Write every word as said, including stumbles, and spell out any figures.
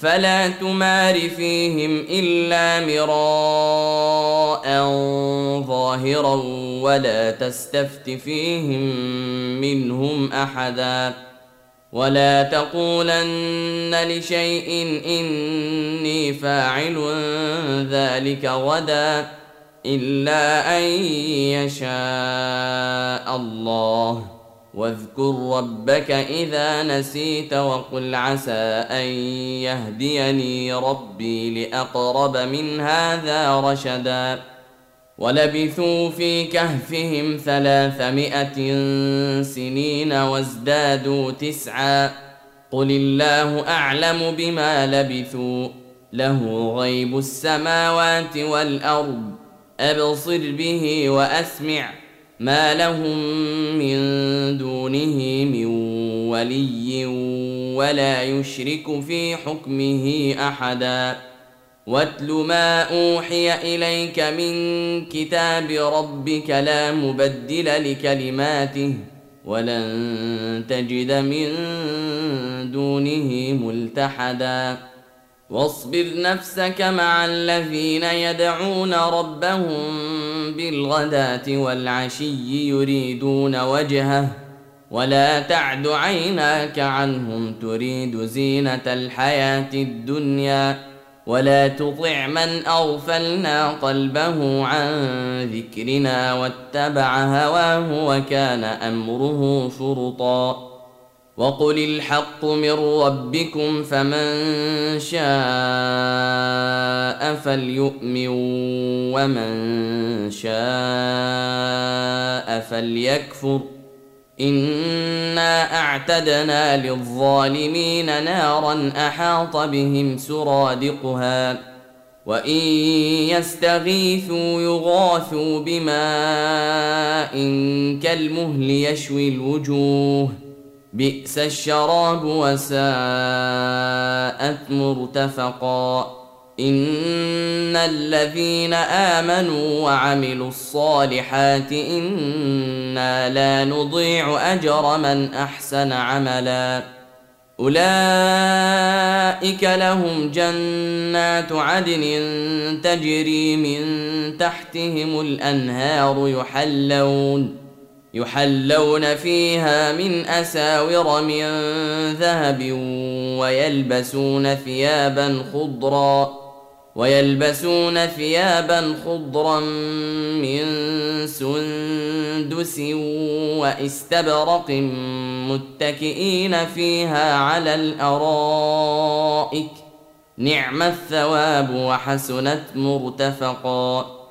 فلا تمار فيهم إلا مراء ظاهرا ولا تستفت فيهم منهم أحدا ولا تقولن لشيء إني فاعل ذلك غدا إلا أن يشاء الله واذكر ربك إذا نسيت وقل عسى أن يهديني ربي لأقرب من هذا رشدا ولبثوا في كهفهم ثلاثمائة سنين وازدادوا تسعا قل الله أعلم بما لبثوا له غيب السماوات والأرض أبصر به وأسمع ما لهم من دونه من ولي ولا يشرك في حكمه أحدا واتل ما أوحي إليك من كتاب ربك لا مبدل لكلماته ولن تجد من دونه ملتحدا واصبر نفسك مع الذين يدعون ربهم بالغداة والعشي يريدون وجهه ولا تعد عيناك عنهم تريد زينة الحياة الدنيا ولا تطع من أغفلنا قلبه عن ذكرنا واتبع هواه وكان أمره فرطا وقل الحق من ربكم فمن شاء فليؤمن ومن شاء فليكفر إنا أعتدنا للظالمين نارا أحاط بهم سرادقها وإن يستغيثوا يغاثوا بماء كالمهل يشوي الوجوه بئس الشراب وساءت مرتفقا إن الذين آمنوا وعملوا الصالحات إنا لا نضيع أجر من أحسن عملا أولئك لهم جنات عدن تجري من تحتهم الأنهار يحلون يحلون فيها من أساور من ذهب ويلبسون ثيابا خضرا ويلبسون ثيابا خضرا من سندس واستبرق متكئين فيها على الأرائك نعم الثواب وحسنت مرتفقا